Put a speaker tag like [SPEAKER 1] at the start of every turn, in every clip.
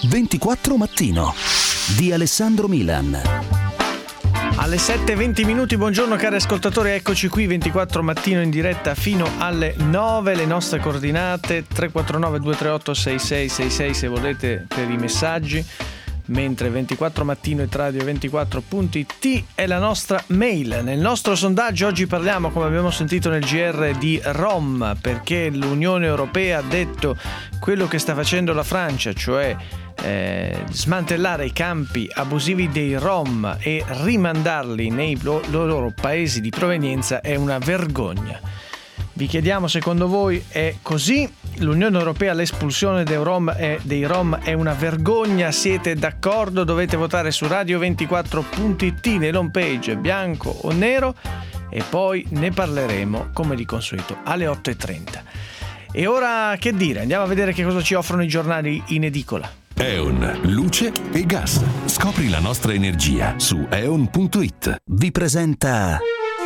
[SPEAKER 1] 24 Mattino di Alessandro Milan.
[SPEAKER 2] Alle 7:20, buongiorno cari ascoltatori, eccoci qui 24 Mattino in diretta fino alle 9, le nostre coordinate 349 238 6666 se volete per i messaggi, mentre 24 Mattino e radio24.it è la nostra mail. Nel nostro sondaggio oggi parliamo, come abbiamo sentito nel GR, di Rom, perché l'Unione Europea ha detto quello che sta facendo la Francia, cioè smantellare i campi abusivi dei Rom e rimandarli nei loro paesi di provenienza è una vergogna. Vi chiediamo, secondo voi è così? L'Unione Europea, l'espulsione dei Rom è una vergogna? Siete d'accordo? Dovete votare su radio24.it nell'home page bianco o nero e poi ne parleremo come di consueto alle 8:30. E ora che dire? Andiamo a vedere che cosa ci offrono i giornali in edicola.
[SPEAKER 3] E.ON, luce e gas. Scopri la nostra energia su E.ON.it.
[SPEAKER 1] Vi presenta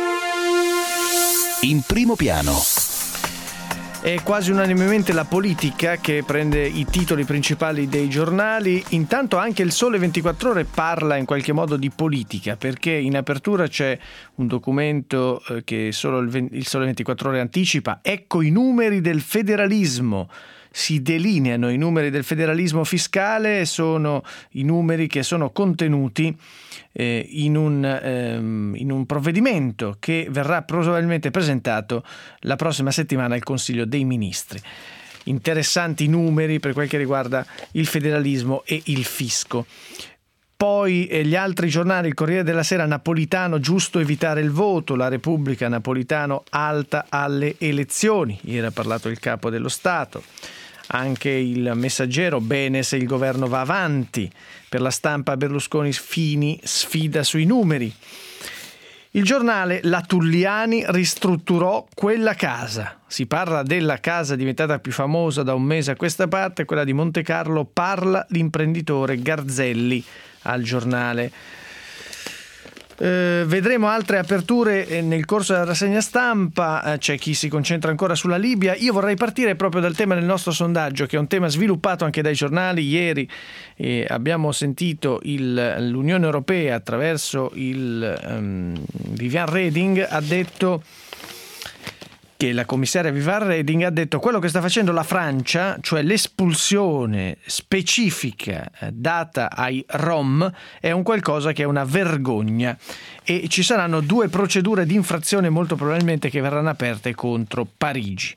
[SPEAKER 1] In primo piano.
[SPEAKER 2] È quasi unanimemente la politica che prende i titoli principali dei giornali. Intanto anche il Sole 24 Ore parla in qualche modo di politica, perché in apertura c'è un documento che solo il Sole 24 Ore anticipa. Ecco i numeri del federalismo. Si delineano i numeri del federalismo fiscale, sono i numeri che sono contenuti in un provvedimento che verrà probabilmente presentato la prossima settimana al Consiglio dei Ministri. Interessanti numeri per quel che riguarda il federalismo e il fisco. Poi gli altri giornali, il Corriere della Sera, Napolitano, giusto evitare il voto, la Repubblica, Napolitano, alta alle elezioni, ieri ha parlato il Capo dello Stato. Anche il Messaggero, bene se il governo va avanti, per la Stampa Berlusconi Fini sfida sui numeri. Il Giornale, la Tulliani ristrutturò quella casa, si parla della casa diventata più famosa da un mese a questa parte, quella di Monte Carlo, parla l'imprenditore Garzelli al Giornale. Vedremo altre aperture nel corso della rassegna stampa. C'è chi si concentra ancora sulla Libia. Io vorrei partire proprio dal tema del nostro sondaggio, che è un tema sviluppato anche dai giornali. Ieri abbiamo sentito l'Unione Europea attraverso Viviane Reding ha detto che la commissaria Viviane Reding ha detto quello che sta facendo la Francia, cioè l'espulsione specifica data ai Rom, è un qualcosa che è una vergogna e ci saranno 2 procedure di infrazione molto probabilmente che verranno aperte contro Parigi.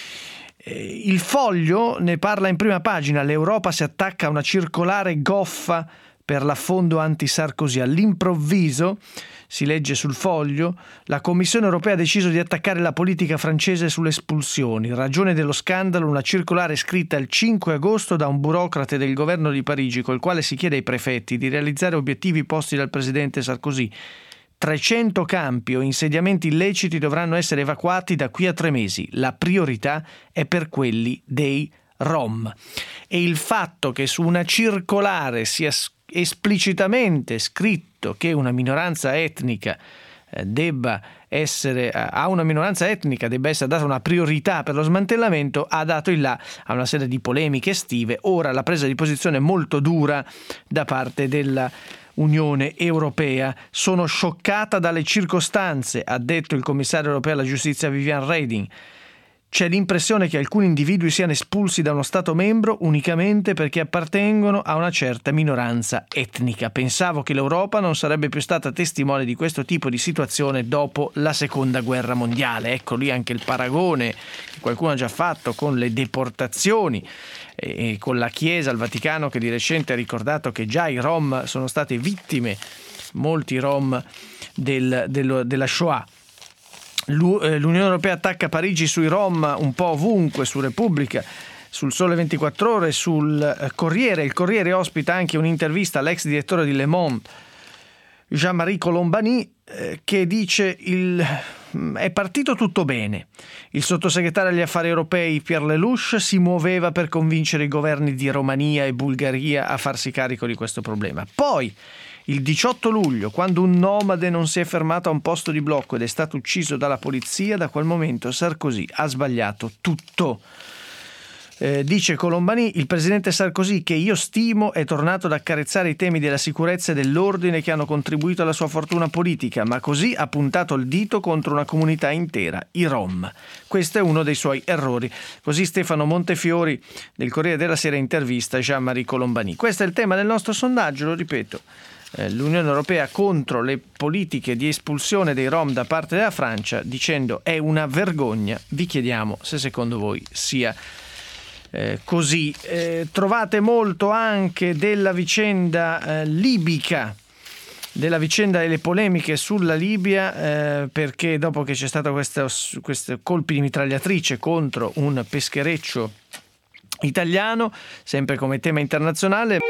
[SPEAKER 2] Il Foglio ne parla in prima pagina, l'Europa si attacca a una circolare goffa per l'affondo anti-Sarkozy. All'improvviso, si legge sul Foglio, la Commissione Europea ha deciso di attaccare la politica francese sulle espulsioni. In ragione dello scandalo, una circolare scritta il 5 agosto da un burocrate del governo di Parigi, col quale si chiede ai prefetti di realizzare obiettivi posti dal presidente Sarkozy. 300 campi o insediamenti illeciti dovranno essere evacuati da qui a 3 mesi. La priorità è per quelli dei Rom. E il fatto che su una circolare sia esplicitamente scritto che una minoranza etnica debba essere data una priorità per lo smantellamento ha dato il là a una serie di polemiche estive. Ora la presa di posizione molto dura da parte della Unione Europea. Sono scioccata dalle circostanze, ha detto il commissario europeo alla giustizia Viviane Reding. C'è l'impressione che alcuni individui siano espulsi da uno Stato membro unicamente perché appartengono a una certa minoranza etnica. Pensavo che l'Europa non sarebbe più stata testimone di questo tipo di situazione dopo la Seconda Guerra Mondiale. Ecco lì anche il paragone che qualcuno ha già fatto con le deportazioni e con la Chiesa, il Vaticano, che di recente ha ricordato che già i Rom sono state vittime, molti Rom della Shoah. L'Unione Europea attacca Parigi sui Rom un po' ovunque, su Repubblica, sul Sole 24 Ore, sul Corriere. Il Corriere ospita anche un'intervista all'ex direttore di Le Monde, Jean-Marie Colombani, che dice è partito tutto bene. Il sottosegretario agli affari europei Pierre Lelouch si muoveva per convincere i governi di Romania e Bulgaria a farsi carico di questo problema. Poi, il 18 luglio, quando un nomade non si è fermato a un posto di blocco ed è stato ucciso dalla polizia, da quel momento Sarkozy ha sbagliato tutto. Dice Colombani, il presidente Sarkozy, che io stimo, è tornato ad accarezzare i temi della sicurezza e dell'ordine che hanno contribuito alla sua fortuna politica, ma così ha puntato il dito contro una comunità intera, i Rom. Questo è uno dei suoi errori. Così Stefano Montefiori del Corriere della Sera intervista Jean-Marie Colombani. Questo è il tema del nostro sondaggio, lo ripeto. L'Unione Europea contro le politiche di espulsione dei Rom da parte della Francia, dicendo è una vergogna. Vi chiediamo se secondo voi sia così. Trovate molto anche della vicenda libica, della vicenda delle polemiche sulla Libia, perché dopo che c'è stato questi colpi di mitragliatrice contro un peschereccio italiano, sempre come tema internazionale.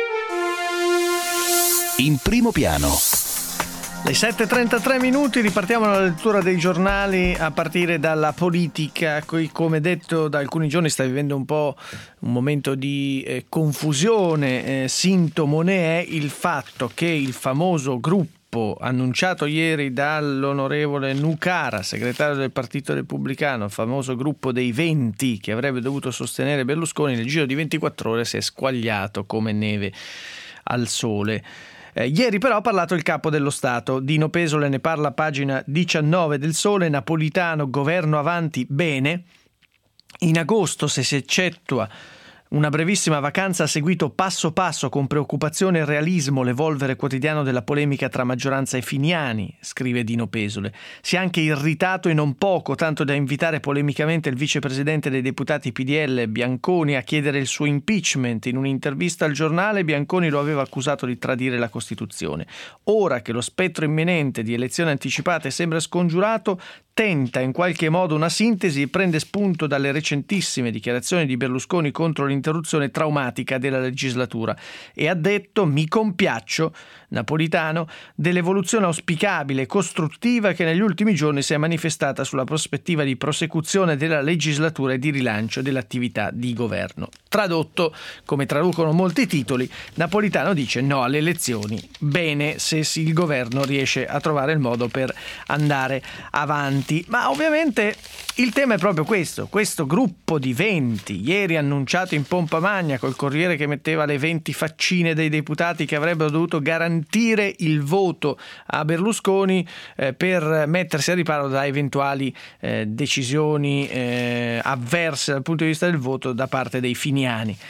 [SPEAKER 1] In primo piano.
[SPEAKER 2] Le 7:33, ripartiamo dalla lettura dei giornali a partire dalla politica. Come detto, da alcuni giorni sta vivendo un po' un momento di confusione. Sintomo ne è il fatto che il famoso gruppo annunciato ieri dall'onorevole Nucara, segretario del Partito Repubblicano, il famoso gruppo dei 20 che avrebbe dovuto sostenere Berlusconi, nel giro di 24 ore si è squagliato come neve al sole. Ieri però ha parlato il capo dello Stato, Dino Pesole, ne parla a pagina 19 del Sole. Napolitano, governo avanti bene. In agosto, se si eccettua una brevissima vacanza, ha seguito passo passo con preoccupazione e realismo l'evolvere quotidiano della polemica tra maggioranza e Finiani, scrive Dino Pesole. Si è anche irritato e non poco, tanto da invitare polemicamente il vicepresidente dei deputati PDL Bianconi a chiedere il suo impeachment. In un'intervista al giornale Bianconi lo aveva accusato di tradire la Costituzione. Ora che lo spettro imminente di elezioni anticipate sembra scongiurato, tenta in qualche modo una sintesi e prende spunto dalle recentissime dichiarazioni di Berlusconi contro l'interruzione traumatica della legislatura e ha detto: mi compiaccio, Napolitano, dell'evoluzione auspicabile e costruttiva che negli ultimi giorni si è manifestata sulla prospettiva di prosecuzione della legislatura e di rilancio dell'attività di governo. Tradotto, come traducono molti titoli, Napolitano dice no alle elezioni, bene se il governo riesce a trovare il modo per andare avanti. Ma ovviamente il tema è proprio questo gruppo di 20, ieri annunciato in pompa magna col Corriere che metteva le 20 faccine dei deputati che avrebbero dovuto garantire il voto a Berlusconi per mettersi a riparo da eventuali decisioni avverse dal punto di vista del voto da parte dei finiani.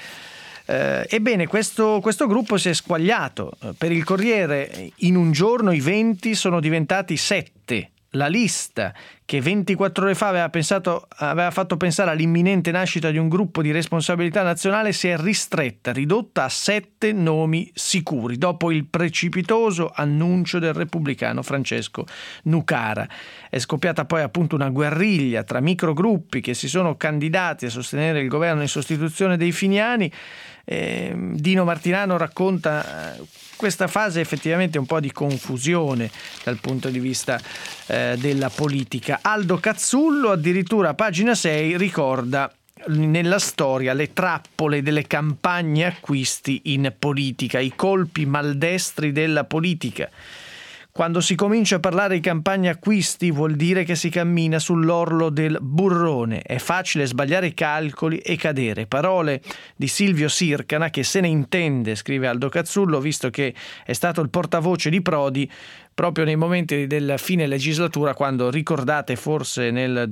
[SPEAKER 2] Ebbene, questo gruppo si è squagliato. Per il Corriere in un giorno i 20 sono diventati 7. La lista che 24 ore fa aveva fatto pensare all'imminente nascita di un gruppo di responsabilità nazionale si è ristretta, ridotta a 7 nomi sicuri, dopo il precipitoso annuncio del repubblicano Francesco Nucara. È scoppiata poi appunto una guerriglia tra microgruppi che si sono candidati a sostenere il governo in sostituzione dei Finiani. Dino Martinano racconta questa fase effettivamente un po' di confusione dal punto di vista della politica. Aldo Cazzullo addirittura a pagina 6 ricorda nella storia le trappole delle campagne acquisti in politica, i colpi maldestri della politica. Quando si comincia a parlare di campagne acquisti vuol dire che si cammina sull'orlo del burrone. È facile sbagliare i calcoli e cadere. Parole di Silvio Sircana, che se ne intende, scrive Aldo Cazzullo, visto che è stato il portavoce di Prodi proprio nei momenti della fine legislatura, quando, ricordate forse nel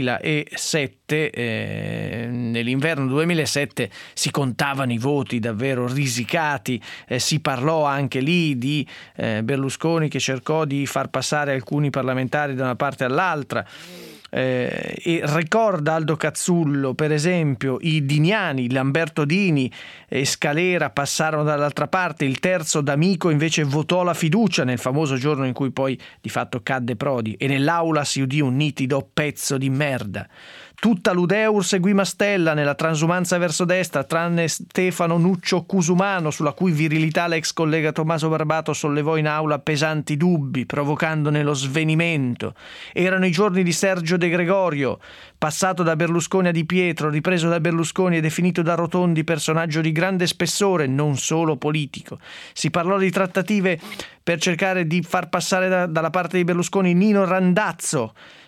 [SPEAKER 2] 2007, nell'inverno 2007, si contavano i voti davvero risicati, si parlò anche lì di Berlusconi che cercò di far passare alcuni parlamentari da una parte all'altra. E ricorda Aldo Cazzullo per esempio i Diniani, Lamberto Dini e Scalera passarono dall'altra parte, il terzo D'Amico invece votò la fiducia nel famoso giorno in cui poi di fatto cadde Prodi e nell'aula si udì un nitido pezzo di merda. Tutta l'Udeur seguì Mastella nella transumanza verso destra, tranne Stefano Nuccio Cusumano, sulla cui virilità l'ex collega Tommaso Barbato sollevò in aula pesanti dubbi, provocandone lo svenimento. Erano i giorni di Sergio De Gregorio, passato da Berlusconi a Di Pietro, ripreso da Berlusconi e definito da Rotondi personaggio di grande spessore, non solo politico. Si parlò di trattative per cercare di far passare dalla parte di Berlusconi Nino Randazzo,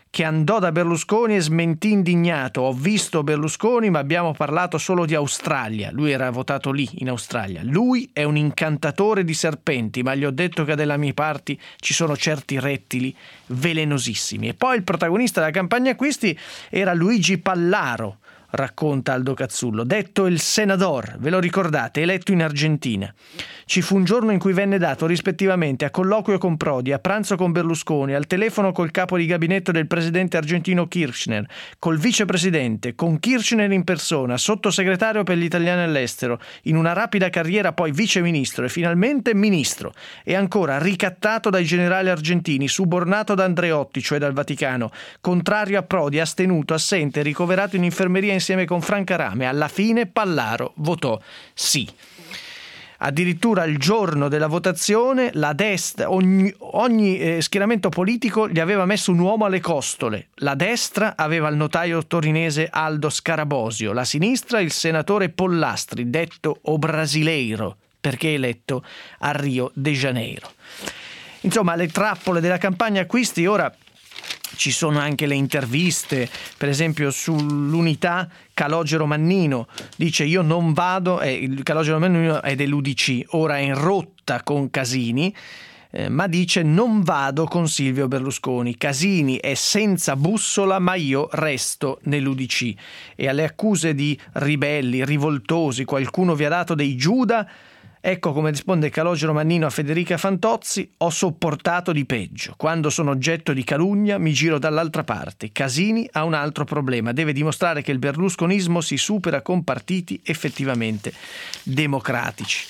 [SPEAKER 2] che andò da Berlusconi e smentì indignato: ho visto Berlusconi ma abbiamo parlato solo di Australia. Lui era votato lì in Australia. Lui è un incantatore di serpenti, ma gli ho detto che dalle mie parti ci sono certi rettili velenosissimi. E poi il protagonista della campagna acquisti era Luigi Pallaro, racconta Aldo Cazzullo, detto il Senador, ve lo ricordate, eletto in Argentina. Ci fu un giorno in cui venne dato rispettivamente a colloquio con Prodi, a pranzo con Berlusconi, al telefono col capo di gabinetto del presidente argentino Kirchner, col vicepresidente, con Kirchner in persona, sottosegretario per gli italiani all'estero, in una rapida carriera poi viceministro e finalmente ministro, e ancora ricattato dai generali argentini, subornato da Andreotti, cioè dal Vaticano, contrario a Prodi, astenuto, assente, ricoverato in infermeria insieme con Franca Rame. Alla fine Pallaro votò sì. Addirittura il giorno della votazione la destra, ogni schieramento politico gli aveva messo un uomo alle costole. La destra aveva il notaio torinese Aldo Scarabosio, la sinistra il senatore Pollastri, detto o brasileiro, perché eletto a Rio de Janeiro. Insomma, le trappole della campagna acquisti. Ora ci sono anche le interviste, per esempio sull'Unità Calogero Mannino dice: io non vado, il Calogero Mannino è dell'UDC, ora è in rotta con Casini, ma dice: non vado con Silvio Berlusconi, Casini è senza bussola ma io resto nell'UDC. E alle accuse di ribelli, rivoltosi, qualcuno vi ha dato dei Giuda, ecco come risponde Calogero Mannino a Federica Fantozzi: ho sopportato di peggio. Quando sono oggetto di calunnia mi giro dall'altra parte. Casini ha un altro problema: deve dimostrare che il berlusconismo si supera con partiti effettivamente democratici.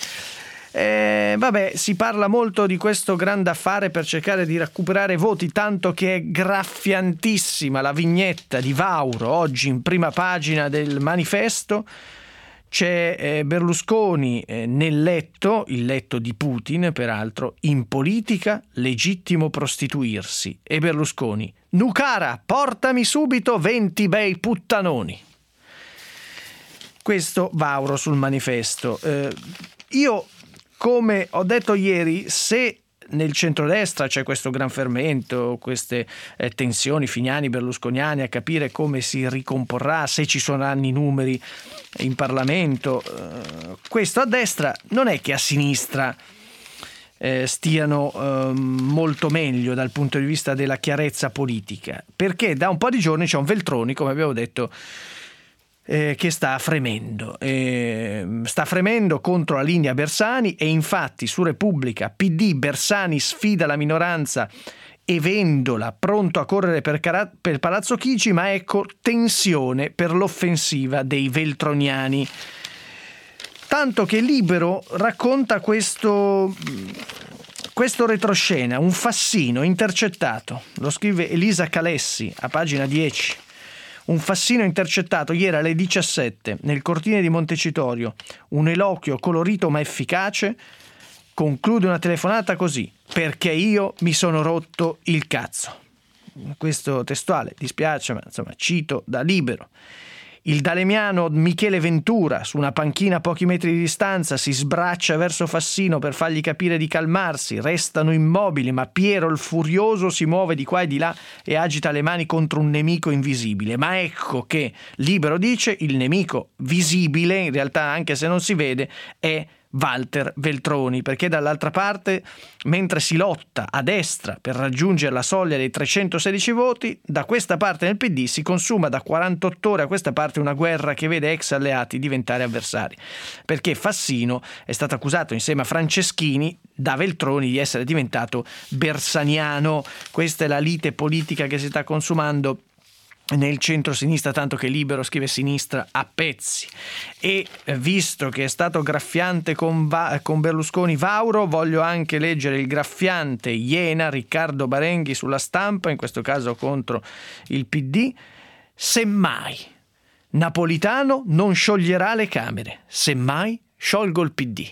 [SPEAKER 2] Vabbè, si parla molto di questo grande affare per cercare di recuperare voti, tanto che è graffiantissima la vignetta di Vauro oggi in prima pagina del Manifesto. C'è Berlusconi nel letto, il letto di Putin peraltro, in politica legittimo prostituirsi, e Berlusconi: Nucara, portami subito 20 bei puttanoni. Questo Vauro sul Manifesto. Io, come ho detto ieri, se nel centrodestra c'è questo gran fermento, queste tensioni finiani-berlusconiane a capire come si ricomporrà, se ci saranno i numeri in Parlamento, questo a destra non è che a sinistra stiano molto meglio dal punto di vista della chiarezza politica, perché da un po' di giorni c'è un Veltroni, come abbiamo detto, che sta fremendo contro la linea Bersani, e infatti su Repubblica: PD, Bersani sfida la minoranza e Vendola pronto a correre per Palazzo Chigi, ma ecco tensione per l'offensiva dei veltroniani. Tanto che Libero racconta questo retroscena, un Fassino intercettato, lo scrive Elisa Calessi a pagina 10. Un Fassino intercettato ieri alle 17 nel cortile di Montecitorio, un eloquio colorito ma efficace, conclude una telefonata così: perché io mi sono rotto il cazzo. Questo testuale, dispiace, ma insomma cito da Libero. Il dalemiano Michele Ventura, su una panchina a pochi metri di distanza, si sbraccia verso Fassino per fargli capire di calmarsi. Restano immobili, ma Piero il furioso si muove di qua e di là e agita le mani contro un nemico invisibile. Ma ecco che Libero dice: il nemico visibile, in realtà anche se non si vede, è Walter Veltroni, perché dall'altra parte, mentre si lotta a destra per raggiungere la soglia dei 316 voti, da questa parte nel PD si consuma da 48 ore a questa parte una guerra che vede ex alleati diventare avversari, perché Fassino è stato accusato insieme a Franceschini da Veltroni di essere diventato bersaniano. Questa è la lite politica che si sta consumando nel centro-sinistra, tanto che Libero scrive sinistra a pezzi. E visto che è stato graffiante con Berlusconi Vauro, voglio anche leggere il graffiante Iena Riccardo Barenghi sulla Stampa, in questo caso contro il PD. Semmai Napolitano non scioglierà le Camere, semmai sciolgo il PD.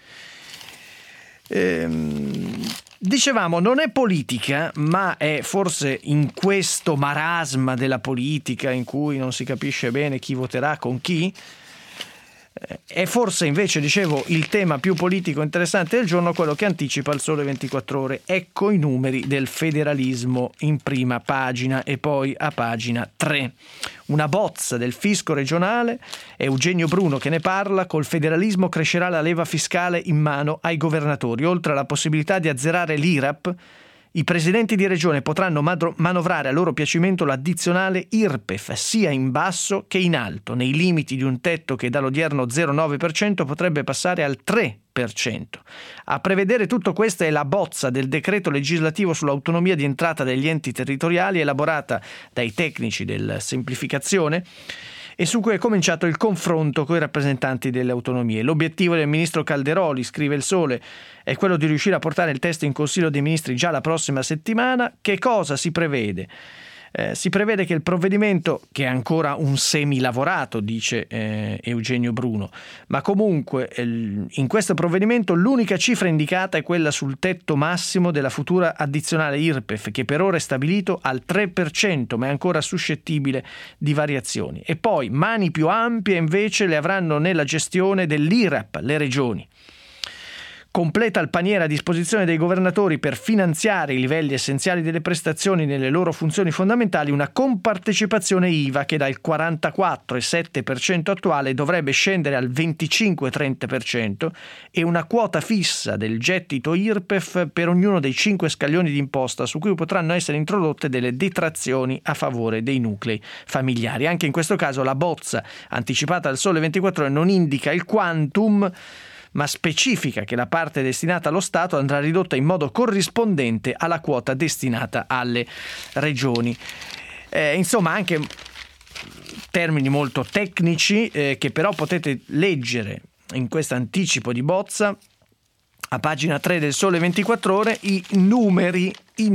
[SPEAKER 2] Dicevamo, non è politica, ma è forse in questo marasma della politica in cui non si capisce bene chi voterà con chi, È forse invece, dicevo, il tema più politico interessante del giorno, quello che anticipa il Sole 24 Ore. Ecco i numeri del federalismo in prima pagina e poi a pagina 3. Una bozza del fisco regionale, è Eugenio Bruno che ne parla: col federalismo crescerà la leva fiscale in mano ai governatori. Oltre alla possibilità di azzerare l'IRAP, i presidenti di regione potranno manovrare a loro piacimento l'addizionale IRPEF sia in basso che in alto, nei limiti di un tetto che dall'odierno 0,9% potrebbe passare al 3%. A prevedere tutto questo è la bozza del decreto legislativo sull'autonomia di entrata degli enti territoriali, elaborata dai tecnici della semplificazione e su cui è cominciato il confronto con i rappresentanti delle autonomie. L'obiettivo del ministro Calderoli, scrive il Sole, è quello di riuscire a portare il testo in Consiglio dei Ministri già la prossima settimana. Che cosa si prevede? Si prevede che il provvedimento, che è ancora un semilavorato, dice Eugenio Bruno, ma comunque in questo provvedimento l'unica cifra indicata è quella sul tetto massimo della futura addizionale IRPEF, che per ora è stabilito al 3%, ma è ancora suscettibile di variazioni. E poi mani più ampie invece le avranno nella gestione dell'IRAP le regioni. Completa il paniere a disposizione dei governatori per finanziare i livelli essenziali delle prestazioni nelle loro funzioni fondamentali una compartecipazione IVA che dal 44,7% attuale dovrebbe scendere al 25,30% e una quota fissa del gettito IRPEF per ognuno dei 5 scaglioni di imposta su cui potranno essere introdotte delle detrazioni a favore dei nuclei familiari. Anche in questo caso la bozza anticipata dal Sole 24 Ore non indica il quantum, ma specifica che la parte destinata allo Stato andrà ridotta in modo corrispondente alla quota destinata alle regioni. Insomma, anche termini molto tecnici che però potete leggere in questo anticipo di bozza a pagina 3 del Sole 24 Ore, i numeri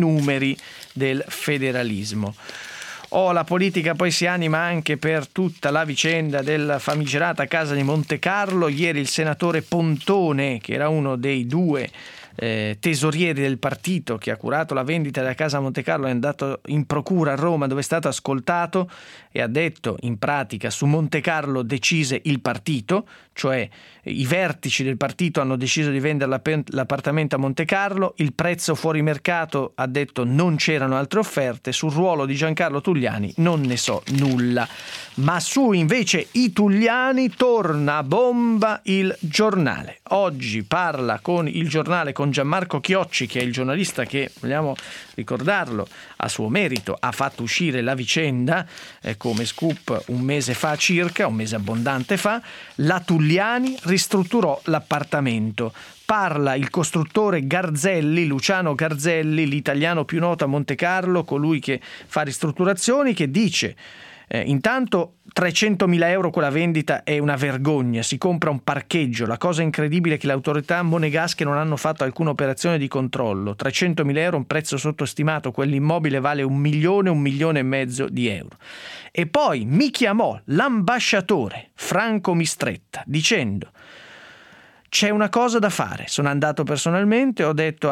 [SPEAKER 2] del federalismo. La politica poi si anima anche per tutta la vicenda della famigerata casa di Montecarlo. Ieri il senatore Pontone, che era uno dei due tesorieri del partito che ha curato la vendita della casa Montecarlo, è andato in procura a Roma, dove è stato ascoltato e ha detto in pratica: su Montecarlo decise il partito, cioè i vertici del partito hanno deciso di vendere l'appartamento a Montecarlo, il prezzo fuori mercato, ha detto, non c'erano altre offerte, sul ruolo di Giancarlo Tugliani non ne so nulla. Ma su invece i Tugliani torna a bomba il Giornale. Oggi parla con il Giornale, con Gianmarco Chiocci, che è il giornalista che, vogliamo ricordarlo, a suo merito ha fatto uscire la vicenda come scoop un mese fa circa, un mese abbondante fa. La Tugliani ristrutturò l'appartamento. Parla il costruttore Garzelli, Luciano Garzelli, l'italiano più noto a Montecarlo, colui che fa ristrutturazioni, che dice: intanto 300.000 euro quella vendita è una vergogna, si compra un parcheggio, la cosa incredibile è che le autorità monegasche non hanno fatto alcuna operazione di controllo, 300.000 euro un prezzo sottostimato, quell'immobile vale 1 milione, 1,5 milioni di euro. E poi mi chiamò l'ambasciatore Franco Mistretta dicendo: c'è una cosa da fare. Sono andato personalmente, ho detto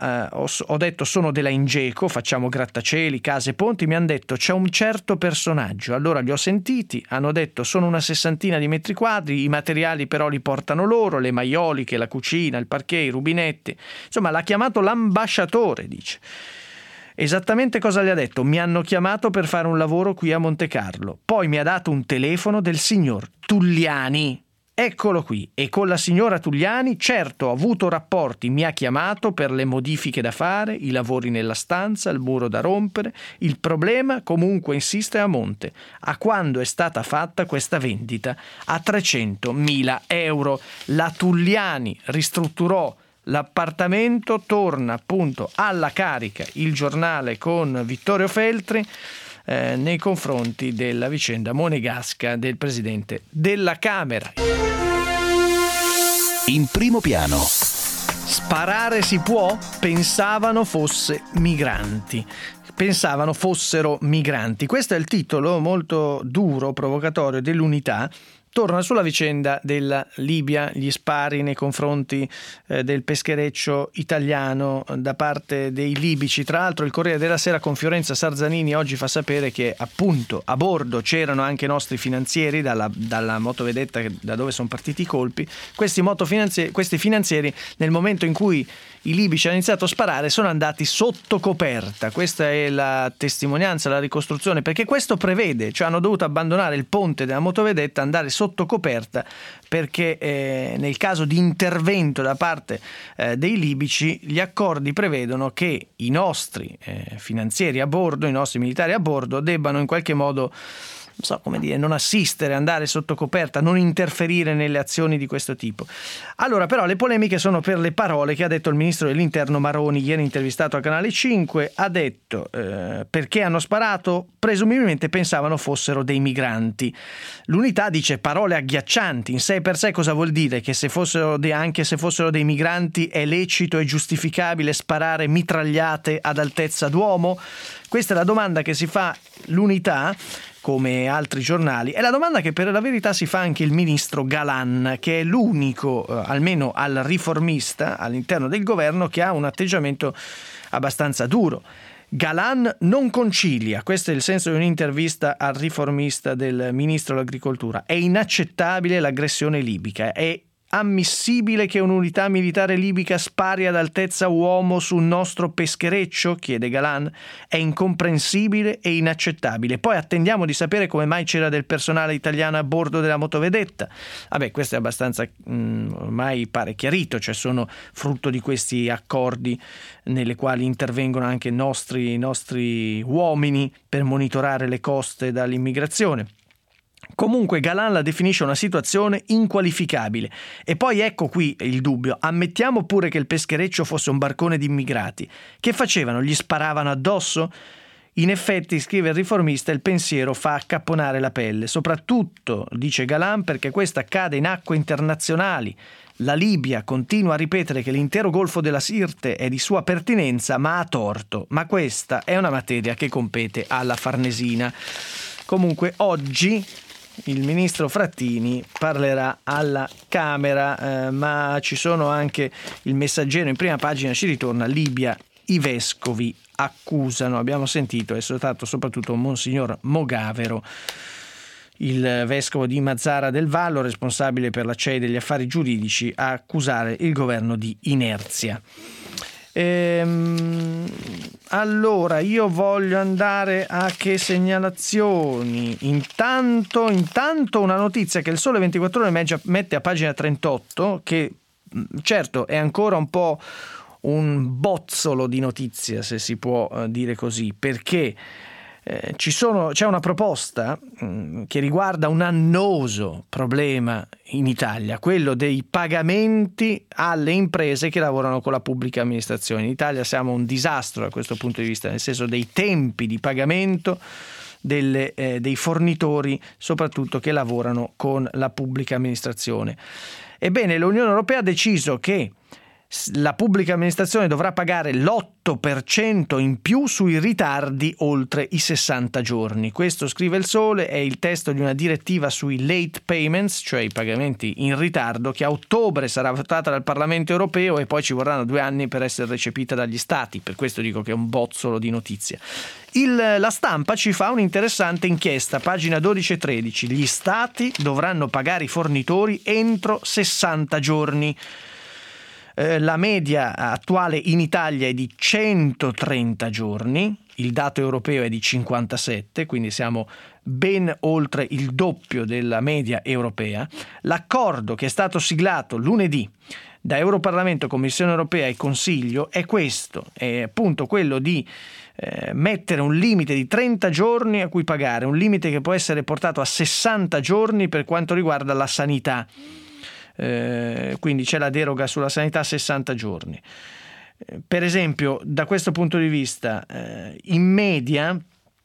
[SPEAKER 2] sono della Ingeco, facciamo grattacieli, case, ponti. Mi hanno detto c'è un certo personaggio. Allora li ho sentiti, hanno detto sono una 60 di metri quadri, i materiali però li portano loro, le maioliche, la cucina, il parquet, i rubinetti. Insomma, l'ha chiamato l'ambasciatore, dice. Esattamente cosa gli ha detto? Mi hanno chiamato per fare un lavoro qui a Montecarlo. Poi mi ha dato un telefono del signor Tugliani. Eccolo qui, e con la signora Tugliani, certo, ho avuto rapporti, mi ha chiamato per le modifiche da fare, i lavori nella stanza, il muro da rompere. Il problema, comunque, insiste a monte. A quando è stata fatta questa vendita? A 300.000 euro. La Tugliani ristrutturò l'appartamento, torna appunto alla carica il Giornale con Vittorio Feltri nei confronti della vicenda monegasca del presidente della Camera.
[SPEAKER 1] In primo piano.
[SPEAKER 2] Sparare si può? Pensavano fossero migranti. Questo è il titolo molto duro, provocatorio dell'Unità, torna sulla vicenda della Libia, gli spari nei confronti del peschereccio italiano da parte dei libici. Tra l'altro il Corriere della Sera con Fiorenza Sarzanini oggi fa sapere che appunto a bordo c'erano anche nostri finanzieri dalla motovedetta da dove sono partiti i colpi. Questi finanzieri nel momento in cui i libici hanno iniziato a sparare sono andati sotto coperta. Questa è la testimonianza, la ricostruzione, perché questo prevede, cioè hanno dovuto abbandonare il ponte della motovedetta, andare sotto coperta perché nel caso di intervento da parte dei libici gli accordi prevedono che i nostri finanzieri a bordo, i nostri militari a bordo debbano in qualche modo non assistere, andare sotto coperta, non interferire nelle azioni di questo tipo. Allora, però, le polemiche sono per le parole che ha detto il ministro dell'Interno Maroni, ieri intervistato a Canale 5, ha detto perché hanno sparato, presumibilmente pensavano fossero dei migranti. L'Unità dice parole agghiaccianti, in sé per sé cosa vuol dire? Che anche se fossero dei migranti è lecito e giustificabile sparare mitragliate ad altezza d'uomo? Questa è la domanda che si fa l'Unità, come altri giornali, è la domanda che per la verità si fa anche il ministro Galan, che è l'unico, almeno al riformista, all'interno del governo, che ha un atteggiamento abbastanza duro. Galan non concilia, questo è il senso di un'intervista al riformista del ministro dell'Agricoltura. È inaccettabile l'aggressione libica, è ammissibile che un'unità militare libica spari ad altezza uomo su un nostro peschereccio? Chiede Galan. È incomprensibile e inaccettabile. Poi attendiamo di sapere come mai c'era del personale italiano a bordo della motovedetta. Vabbè, questo è abbastanza ormai pare chiarito, cioè sono frutto di questi accordi nelle quali intervengono anche i nostri uomini per monitorare le coste dall'immigrazione. Comunque Galan la definisce una situazione inqualificabile. E poi ecco qui il dubbio. Ammettiamo pure che il peschereccio fosse un barcone di immigrati. Che facevano? Gli sparavano addosso? In effetti, scrive il riformista, il pensiero fa accapponare la pelle. Soprattutto, dice Galan, perché questo accade in acque internazionali. La Libia continua a ripetere che l'intero Golfo della Sirte è di sua pertinenza, ma ha torto. Ma questa è una materia che compete alla Farnesina. Comunque oggi il ministro Frattini parlerà alla Camera, ma ci sono anche il Messaggero in prima pagina, ci ritorna Libia, i vescovi accusano, abbiamo sentito, è stato soprattutto Monsignor Mogavero, il vescovo di Mazara del Vallo, responsabile per la CEI degli affari giuridici, a accusare il governo di inerzia. Allora io voglio andare a che segnalazioni. Intanto una notizia che il Sole 24 Ore mette a pagina 38, che certo è ancora un po' un bozzolo di notizia, se si può dire così, perché c'è una proposta che riguarda un annoso problema in Italia, quello dei pagamenti alle imprese che lavorano con la pubblica amministrazione. In Italia siamo un disastro da questo punto di vista, nel senso dei tempi di pagamento dei fornitori, soprattutto che lavorano con la pubblica amministrazione. Ebbene, l'Unione Europea ha deciso che la pubblica amministrazione dovrà pagare l'8% in più sui ritardi oltre i 60 giorni. Questo, scrive il Sole, è il testo di una direttiva sui late payments, cioè i pagamenti in ritardo, che a ottobre sarà votata dal Parlamento europeo e poi ci vorranno 2 anni per essere recepita dagli Stati. Per questo dico che è un bozzolo di notizia. La Stampa ci fa un'interessante inchiesta, pagina 12 e 13. Gli Stati dovranno pagare i fornitori entro 60 giorni. La media attuale in Italia è di 130 giorni, il dato europeo è di 57, quindi siamo ben oltre il doppio della media europea. L'accordo che è stato siglato lunedì da Europarlamento, Commissione Europea e Consiglio è questo, è appunto quello di mettere un limite di 30 giorni a cui pagare, un limite che può essere portato a 60 giorni per quanto riguarda la sanità. Quindi c'è la deroga sulla sanità a 60 giorni. Per esempio, da questo punto di vista, in media,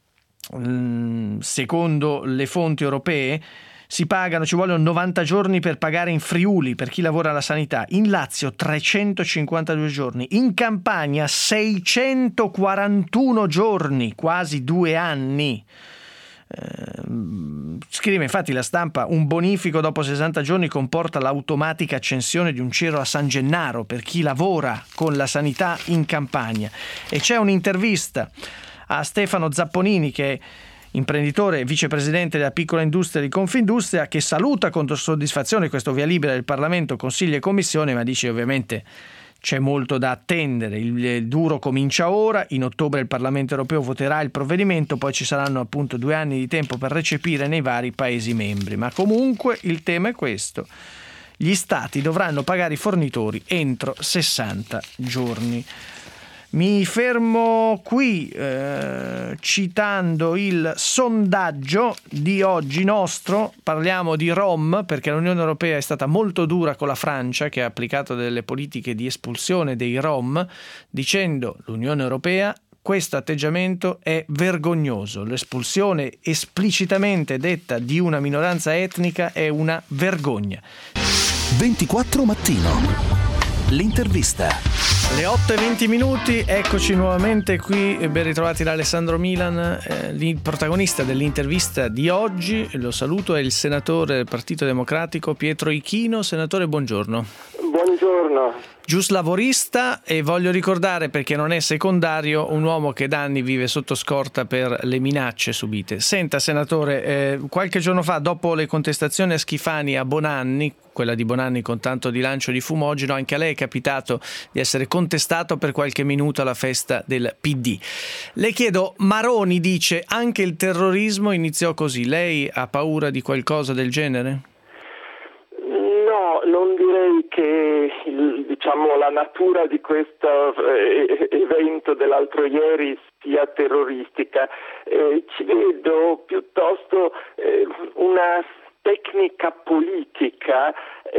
[SPEAKER 2] secondo le fonti europee, ci vogliono 90 giorni per pagare in Friuli per chi lavora alla sanità, in Lazio 352 giorni, in Campania 641 giorni, quasi 2 anni. Scrive infatti La Stampa: un bonifico dopo 60 giorni comporta l'automatica accensione di un cero a San Gennaro per chi lavora con la sanità in Campania. E c'è un'intervista a Stefano Zapponini, che è imprenditore e vicepresidente della piccola industria di Confindustria, che saluta con soddisfazione questo via libera del Parlamento, Consiglio e Commissione, ma dice ovviamente c'è molto da attendere. Il duro comincia ora, in ottobre il Parlamento europeo voterà il provvedimento, poi ci saranno appunto 2 anni di tempo per recepire nei vari Paesi membri. Ma comunque il tema è questo: gli Stati dovranno pagare i fornitori entro 60 giorni. Mi fermo qui citando il sondaggio di oggi nostro. Parliamo di Rom perché l'Unione Europea è stata molto dura con la Francia, che ha applicato delle politiche di espulsione dei Rom, dicendo l'Unione Europea: questo atteggiamento è vergognoso, l'espulsione esplicitamente detta di una minoranza etnica è una vergogna.
[SPEAKER 1] 24 Mattino. L'intervista.
[SPEAKER 2] Le 8:20, eccoci nuovamente qui, ben ritrovati da Alessandro Milan, il protagonista dell'intervista di oggi. Lo saluto, è il senatore del Partito Democratico Pietro Ichino. Senatore, buongiorno.
[SPEAKER 4] Buongiorno.
[SPEAKER 2] Giuslavorista, e voglio ricordare, perché non è secondario, un uomo che da anni vive sotto scorta per le minacce subite. Senta, senatore, qualche giorno fa, dopo le contestazioni a Schifani a Bonanni, quella di Bonanni con tanto di lancio di fumogeno, anche a lei è capitato di essere contestato per qualche minuto alla festa del PD. Le chiedo, Maroni dice anche il terrorismo iniziò così. Lei ha paura di qualcosa del genere?
[SPEAKER 4] No, non direi che la natura di questo evento dell'altro ieri sia terroristica. Ci vedo piuttosto una tecnica politica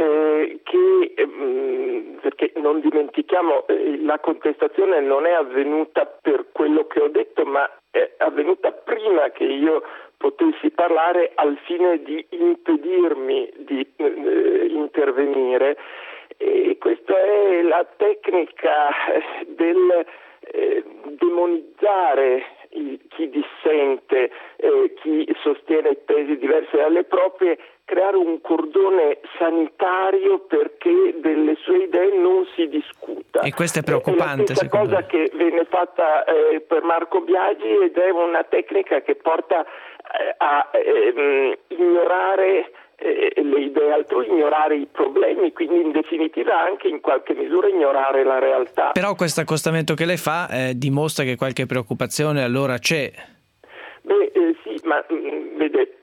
[SPEAKER 4] perché non dimentichiamo, la contestazione non è avvenuta per quello che ho detto, ma è avvenuta prima che io potessi parlare, al fine di impedirmi di intervenire. E questa è la tecnica del demonizzare chi dissente, chi sostiene tesi diverse dalle proprie, creare un cordone sanitario perché delle sue idee non si discuta.
[SPEAKER 2] E questo è preoccupante.
[SPEAKER 4] È la stessa cosa che venne fatta per Marco Biagi, ed è una tecnica che porta a ignorare le idee altrui, ignorare i problemi, quindi in definitiva anche in qualche misura ignorare la realtà.
[SPEAKER 2] Però questo accostamento che lei fa dimostra che qualche preoccupazione allora c'è.
[SPEAKER 4] Sì, ma vede,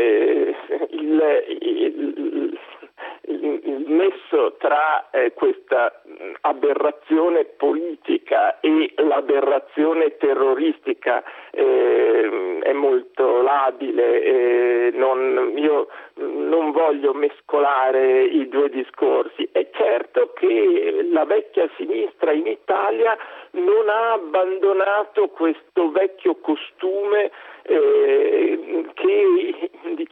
[SPEAKER 4] il nesso tra questa aberrazione politica e l'aberrazione terroristica è molto labile. Io non voglio mescolare i due discorsi. È certo che la vecchia sinistra in Italia non ha abbandonato questo vecchio costume che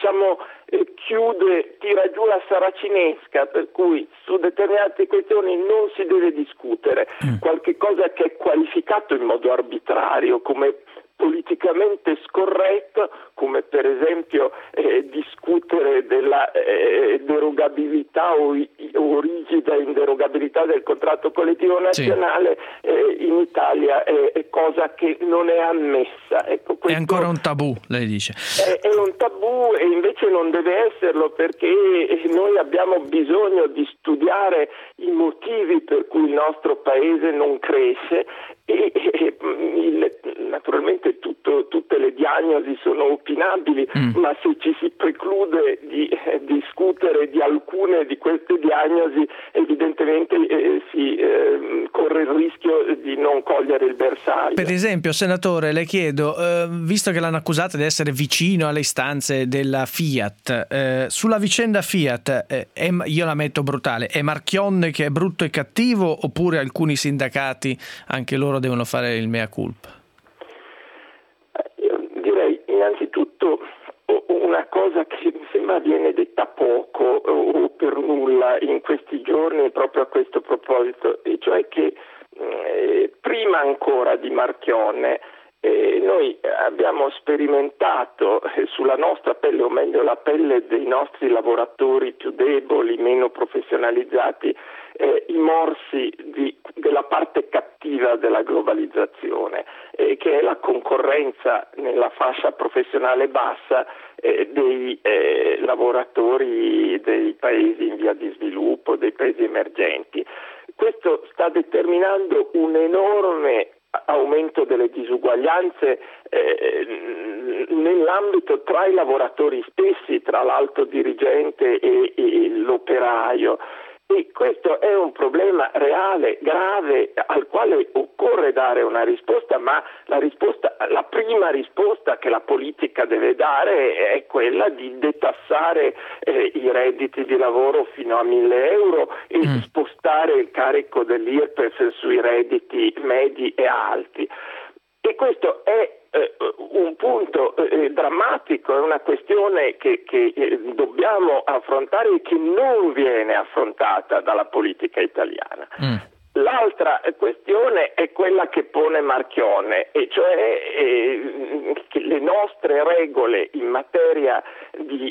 [SPEAKER 4] tira giù la saracinesca, per cui su determinate questioni non si deve discutere. Qualche cosa che è qualificato in modo arbitrario come politicamente scorretto, come per esempio discutere della derogabilità o rigida inderogabilità del contratto collettivo nazionale, in Italia è cosa che non è ammessa. Ecco,
[SPEAKER 2] è ancora un tabù, lei dice.
[SPEAKER 4] È un tabù, e invece non deve esserlo, perché noi abbiamo bisogno di studiare i motivi per cui il nostro paese non cresce, e naturalmente tutte le diagnosi sono opinabili, ma se ci si preclude di discutere di alcune di queste diagnosi, evidentemente si corre il rischio di non cogliere il bersaglio.
[SPEAKER 2] Per esempio, senatore, le chiedo, visto che l'hanno accusata di essere vicino alle istanze della Fiat, sulla vicenda Fiat, io la metto brutale, è Marchionne che è brutto e cattivo, oppure alcuni sindacati anche loro devono fare il mea culpa?
[SPEAKER 4] Io direi innanzitutto una cosa che mi sembra viene detta poco o per nulla in questi giorni proprio a questo proposito, e cioè che prima ancora di Marchionne Noi abbiamo sperimentato sulla nostra pelle, o meglio la pelle dei nostri lavoratori più deboli, meno professionalizzati, i morsi della parte cattiva della globalizzazione, che è la concorrenza nella fascia professionale bassa dei lavoratori dei paesi in via di sviluppo, dei paesi emergenti. Questo sta determinando un enorme aumento delle disuguaglianze nell'ambito tra i lavoratori stessi, tra l'alto dirigente e l'operaio. E questo è un problema reale, grave, al quale occorre dare una risposta, ma la prima risposta che la politica deve dare è quella di detassare i redditi di lavoro fino a 1.000 euro e spostare il carico dell'IRPEF sui redditi medi e alti. E questo è un punto drammatico, è una questione che dobbiamo affrontare e che non viene affrontata dalla politica italiana. L'altra questione è quella che pone Marchionne, e cioè che le nostre regole in materia di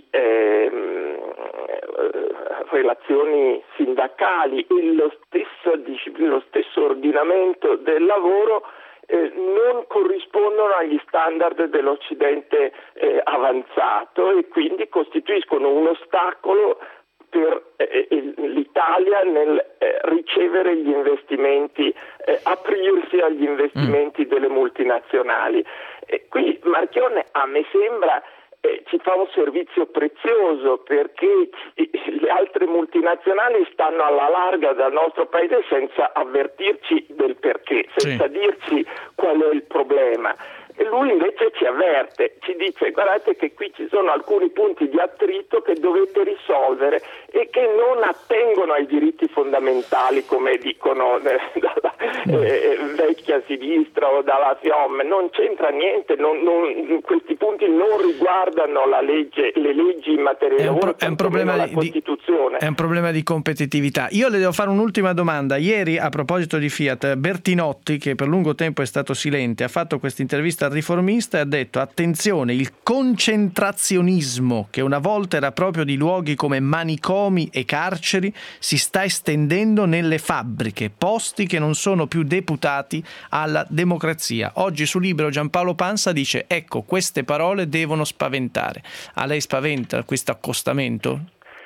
[SPEAKER 4] relazioni sindacali e lo stesso ordinamento del lavoro non corrispondono agli standard dell'Occidente avanzato e quindi costituiscono un ostacolo per l'Italia nel ricevere gli investimenti, aprirsi agli investimenti delle multinazionali. Qui Marchionne, a me sembra, ci fa un servizio prezioso, perché le altre multinazionali stanno alla larga dal nostro paese senza avvertirci del perché, senza dirci qual è il problema. E lui invece ci avverte, ci dice: guardate che qui ci sono alcuni punti di attrito che dovete risolvere e che non attengono ai diritti fondamentali, come dicono dalla vecchia sinistra o dalla FIOM. Non c'entra niente, questi punti non riguardano le leggi in materia di lavoro,
[SPEAKER 2] è un problema
[SPEAKER 4] la Costituzione.
[SPEAKER 2] È un problema di competitività. Io le devo fare un'ultima domanda. Ieri, a proposito di Fiat, Bertinotti, che per lungo tempo è stato silente, ha fatto questa intervista al Riformista e ha detto: attenzione, il concentrazionismo, che una volta era proprio di luoghi come manicomi e carceri, si sta estendendo nelle fabbriche, posti che non sono più deputati alla democrazia. Oggi su Libero Giampaolo Pansa dice: ecco, queste parole devono spaventare. A lei spaventa questo accostamento?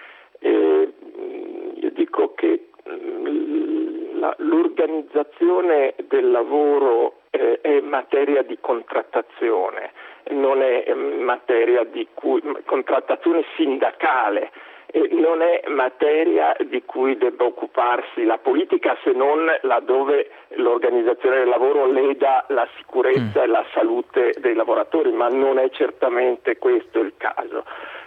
[SPEAKER 4] Io dico che l'organizzazione del lavoro è materia di contrattazione, non è materia di contrattazione sindacale, non è materia di cui debba occuparsi la politica, se non laddove l'organizzazione del lavoro leda la sicurezza e la salute dei lavoratori, ma non è certamente questo il caso.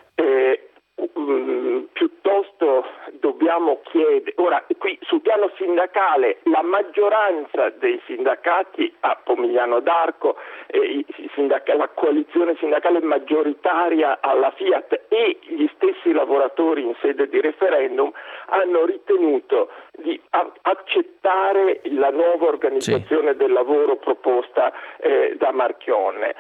[SPEAKER 4] Piuttosto dobbiamo chiedere, ora qui sul piano sindacale la maggioranza dei sindacati a Pomigliano d'Arco, la coalizione sindacale maggioritaria alla Fiat e gli stessi lavoratori in sede di referendum hanno ritenuto di accettare la nuova organizzazione del lavoro proposta da Marchionne.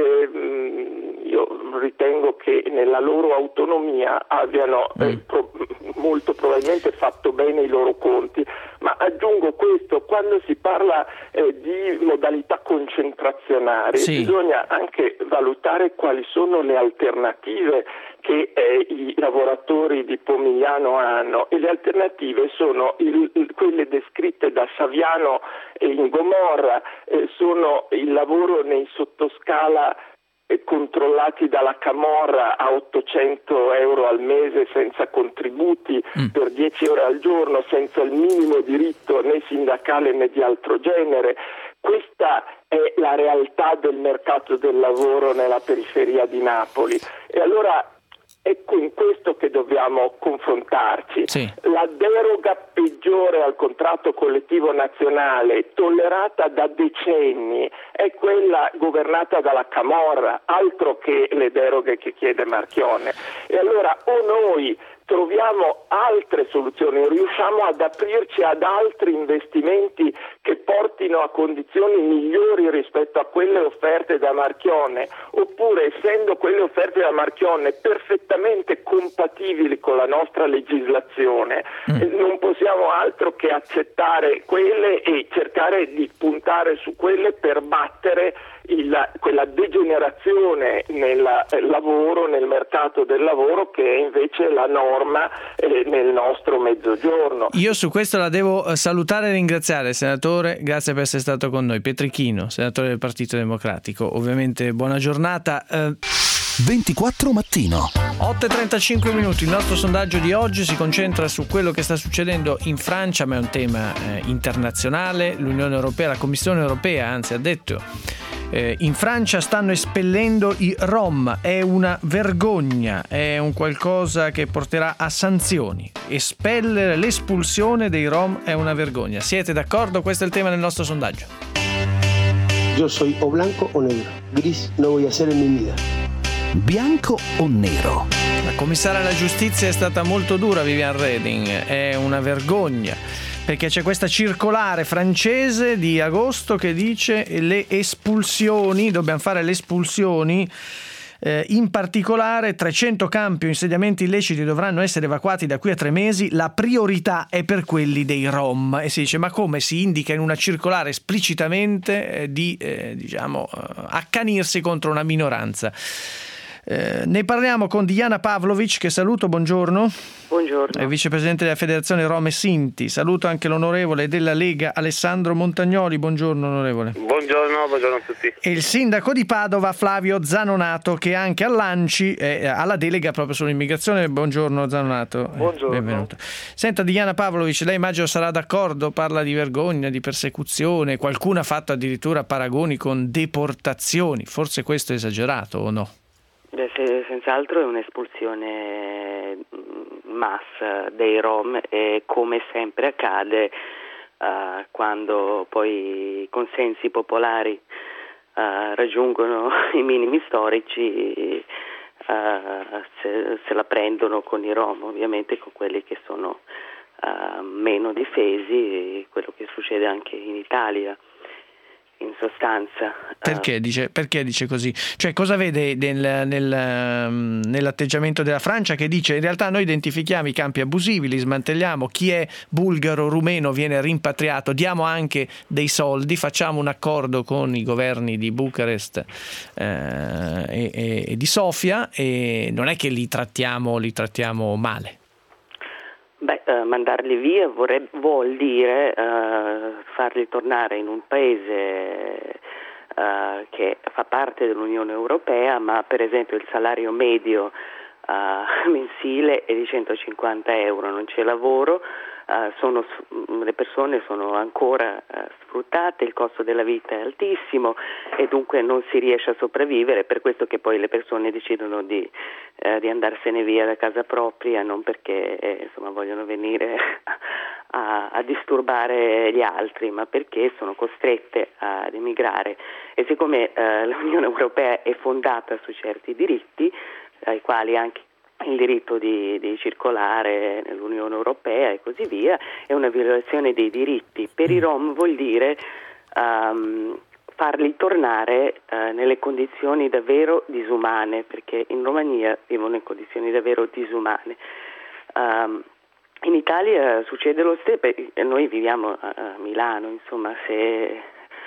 [SPEAKER 4] Io ritengo che nella loro autonomia abbiano molto probabilmente fatto bene i loro conti, ma aggiungo questo: quando si parla di modalità concentrazionali bisogna anche valutare quali sono le alternative che i lavoratori di Pomigliano hanno, e le alternative sono quelle descritte da Saviano in Gomorra, sono il lavoro nei sottoscala controllati dalla Camorra a 800 euro al mese senza contributi per 10 ore al giorno, senza il minimo diritto né sindacale né di altro genere. Questa è la realtà del mercato del lavoro nella periferia di Napoli, e allora è con questo che dobbiamo confrontarci. La deroga peggiore al contratto collettivo nazionale, tollerata da decenni, è quella governata dalla Camorra, altro che le deroghe che chiede Marchionne. E allora o noi troviamo altre soluzioni, riusciamo ad aprirci ad altri investimenti che portino a condizioni migliori rispetto a quelle offerte da Marchionne, oppure essendo quelle offerte da Marchionne perfettamente compatibili con la nostra legislazione, non possiamo altro che accettare quelle e cercare di puntare su quelle per battere quella degenerazione nel lavoro, nel mercato del lavoro, che è invece la norma nel nostro mezzogiorno.
[SPEAKER 2] Io su questo la devo salutare e ringraziare, senatore, grazie per essere stato con noi. Pietrechino, senatore del Partito Democratico, ovviamente buona giornata.
[SPEAKER 1] 24 mattino.
[SPEAKER 2] 8:35 minuti. Il nostro sondaggio di oggi si concentra su quello che sta succedendo in Francia, ma è un tema internazionale. L'Unione Europea, la Commissione Europea, anzi, ha detto in Francia stanno espellendo i Rom, è una vergogna, è un qualcosa che porterà a sanzioni. Espellere, l'espulsione dei Rom è una vergogna. Siete d'accordo? Questo è il tema del nostro sondaggio.
[SPEAKER 5] Yo soy o blanco o negro. Gris no voy a ser en mi vida.
[SPEAKER 1] Bianco o nero?
[SPEAKER 2] La commissaria alla giustizia è stata molto dura, Viviane Reding, è una vergogna, perché c'è questa circolare francese di agosto che dice le espulsioni, dobbiamo fare le espulsioni, in particolare 300 campi o insediamenti illeciti dovranno essere evacuati da qui a 3 mesi, la priorità è per quelli dei Rom. E si dice, ma come si indica in una circolare esplicitamente di accanirsi contro una minoranza? Ne parliamo con Diana Pavlovic, che saluto, buongiorno.
[SPEAKER 6] Buongiorno.
[SPEAKER 2] È vicepresidente della Federazione Rom e Sinti. Saluto anche l'onorevole della Lega Alessandro Montagnoli, buongiorno onorevole.
[SPEAKER 7] Buongiorno a tutti.
[SPEAKER 2] E il sindaco di Padova Flavio Zanonato, che anche all'ANCI ha la delega proprio sull'immigrazione. Buongiorno Zanonato.
[SPEAKER 7] Buongiorno.
[SPEAKER 2] Benvenuto. Senta Diana Pavlovic, lei immagino sarà d'accordo, parla di vergogna, di persecuzione, qualcuno ha fatto addirittura paragoni con deportazioni, forse questo è esagerato o no?
[SPEAKER 6] Senz'altro è un'espulsione massa dei Rom, e come sempre accade quando poi i consensi popolari raggiungono i minimi storici, se la prendono con i Rom, ovviamente con quelli che sono meno difesi, quello che succede anche in Italia. In sostanza,
[SPEAKER 2] perché dice così? Cioè, cosa vede nell'atteggiamento della Francia, che dice in realtà noi identifichiamo i campi abusivi, li smantelliamo, chi è bulgaro, rumeno viene rimpatriato, diamo anche dei soldi, facciamo un accordo con i governi di Bucarest e di Sofia, e non è che li trattiamo male.
[SPEAKER 6] Mandarli via vuol dire farli tornare in un paese che fa parte dell'Unione Europea, ma per esempio il salario medio mensile è di 150 euro, non c'è lavoro, le persone sono ancora sfruttate, il costo della vita è altissimo e dunque non si riesce a sopravvivere, per questo che poi le persone decidono di andarsene via da casa propria, non perché vogliono venire a disturbare gli altri, ma perché sono costrette ad emigrare. E siccome l'Unione Europea è fondata su certi diritti, ai quali anche il diritto di circolare nell'Unione Europea e così via, è una violazione dei diritti. Per i Rom vuol dire farli tornare nelle condizioni davvero disumane, perché in Romania vivono in condizioni davvero disumane. In Italia succede lo stesso, noi viviamo a Milano, insomma, se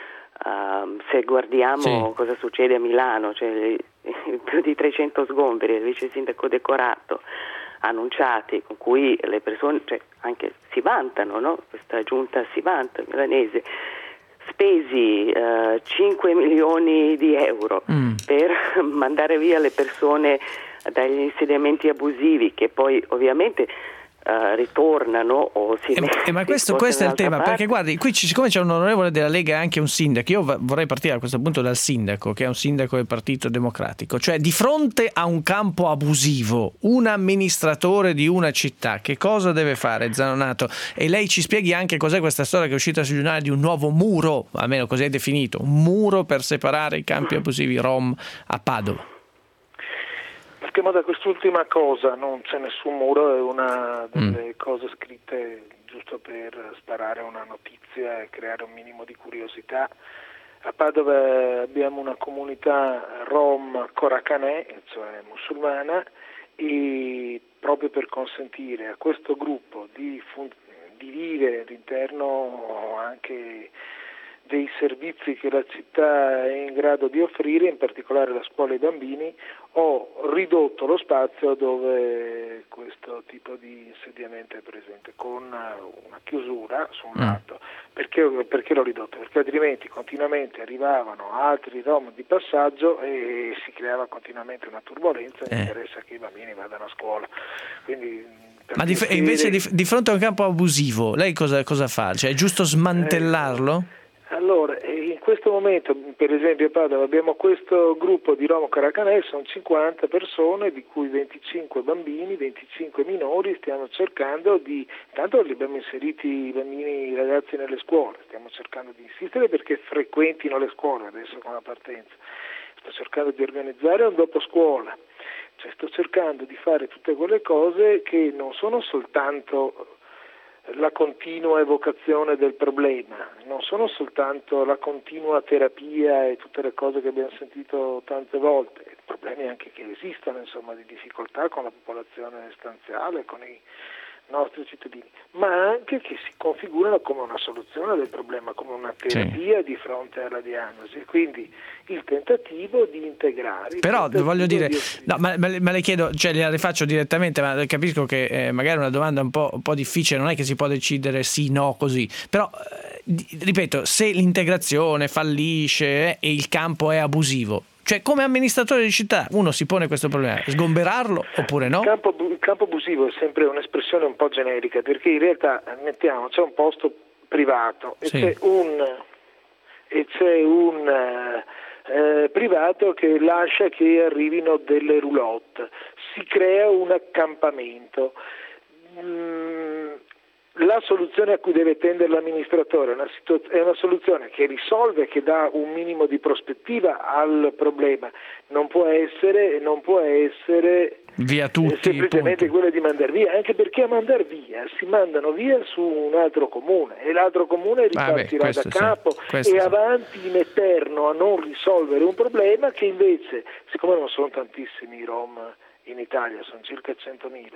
[SPEAKER 6] guardiamo cosa succede a Milano, cioè più di 300 sgomberi, il vice sindaco decorato annunciati, con cui le persone anche si vantano, no? Questa giunta si vanta, milanese, spesi 5 milioni di euro per mandare via le persone dagli insediamenti abusivi, che poi ovviamente ritornano o si
[SPEAKER 2] ma questo è il tema, perché guardi, qui siccome c'è un onorevole della Lega e anche un sindaco, io vorrei partire a questo punto dal sindaco, che è un sindaco del Partito Democratico, cioè di fronte a un campo abusivo, un amministratore di una città che cosa deve fare, Zanonato? E lei ci spieghi anche cos'è questa storia che è uscita sui giornali di un nuovo muro, almeno così è definito, un muro per separare i campi abusivi Rom a Padova.
[SPEAKER 7] partiamo da quest'ultima cosa, non c'è nessun muro, è una delle cose scritte giusto per sparare una notizia e creare un minimo di curiosità. A Padova abbiamo una comunità rom Korakaneh, cioè musulmana, e proprio per consentire a questo gruppo di vivere all'interno anche dei servizi che la città è in grado di offrire, in particolare la scuola ai bambini, ho ridotto lo spazio dove questo tipo di insediamento è presente, con una chiusura su un lato. Perché l'ho ridotto? Perché altrimenti continuamente arrivavano altri rom di passaggio e si creava continuamente una turbolenza, mi interessa che i bambini vadano a scuola. Quindi,
[SPEAKER 2] ma invece di fronte a un campo abusivo, lei cosa fa? Cioè, è giusto smantellarlo?
[SPEAKER 7] Allora, in questo momento, per esempio a Padova, abbiamo questo gruppo di Rom Korakaneh, sono 50 persone, di cui 25 bambini, 25 minori, stiamo cercando intanto li abbiamo inseriti i bambini, i ragazzi nelle scuole, stiamo cercando di insistere perché frequentino le scuole adesso con la partenza, sto cercando di organizzare un dopo scuola, cioè sto cercando di fare tutte quelle cose che non sono soltanto la continua evocazione del problema, non sono soltanto la continua terapia e tutte le cose che abbiamo sentito tante volte, problemi anche che esistono, insomma, di difficoltà con la popolazione stanziale, con i nostri cittadini, ma anche che si configurano come una soluzione del problema, come una terapia di fronte alla diagnosi, quindi il tentativo di integrare.
[SPEAKER 2] Però voglio dire, no, ma le chiedo, cioè gliela rifaccio direttamente, ma capisco che magari è una domanda un po' difficile, non è che si può decidere sì, no, così, però ripeto, se l'integrazione fallisce e il campo è abusivo, cioè come amministratore di città uno si pone questo problema, sgomberarlo oppure no?
[SPEAKER 7] Il campo abusivo è sempre un'espressione un po' generica, perché in realtà c'è un posto privato e c'è un privato che lascia che arrivino delle roulotte, si crea un accampamento. La soluzione a cui deve tendere l'amministratore è una soluzione che risolve, che dà un minimo di prospettiva al problema, non può essere
[SPEAKER 2] via tutti,
[SPEAKER 7] semplicemente quella di mandar via, anche perché a mandar via si mandano via su un altro comune e l'altro comune ripartirà da capo avanti in eterno a non risolvere un problema che invece, siccome non sono tantissimi i Rom in Italia, sono circa 100.000,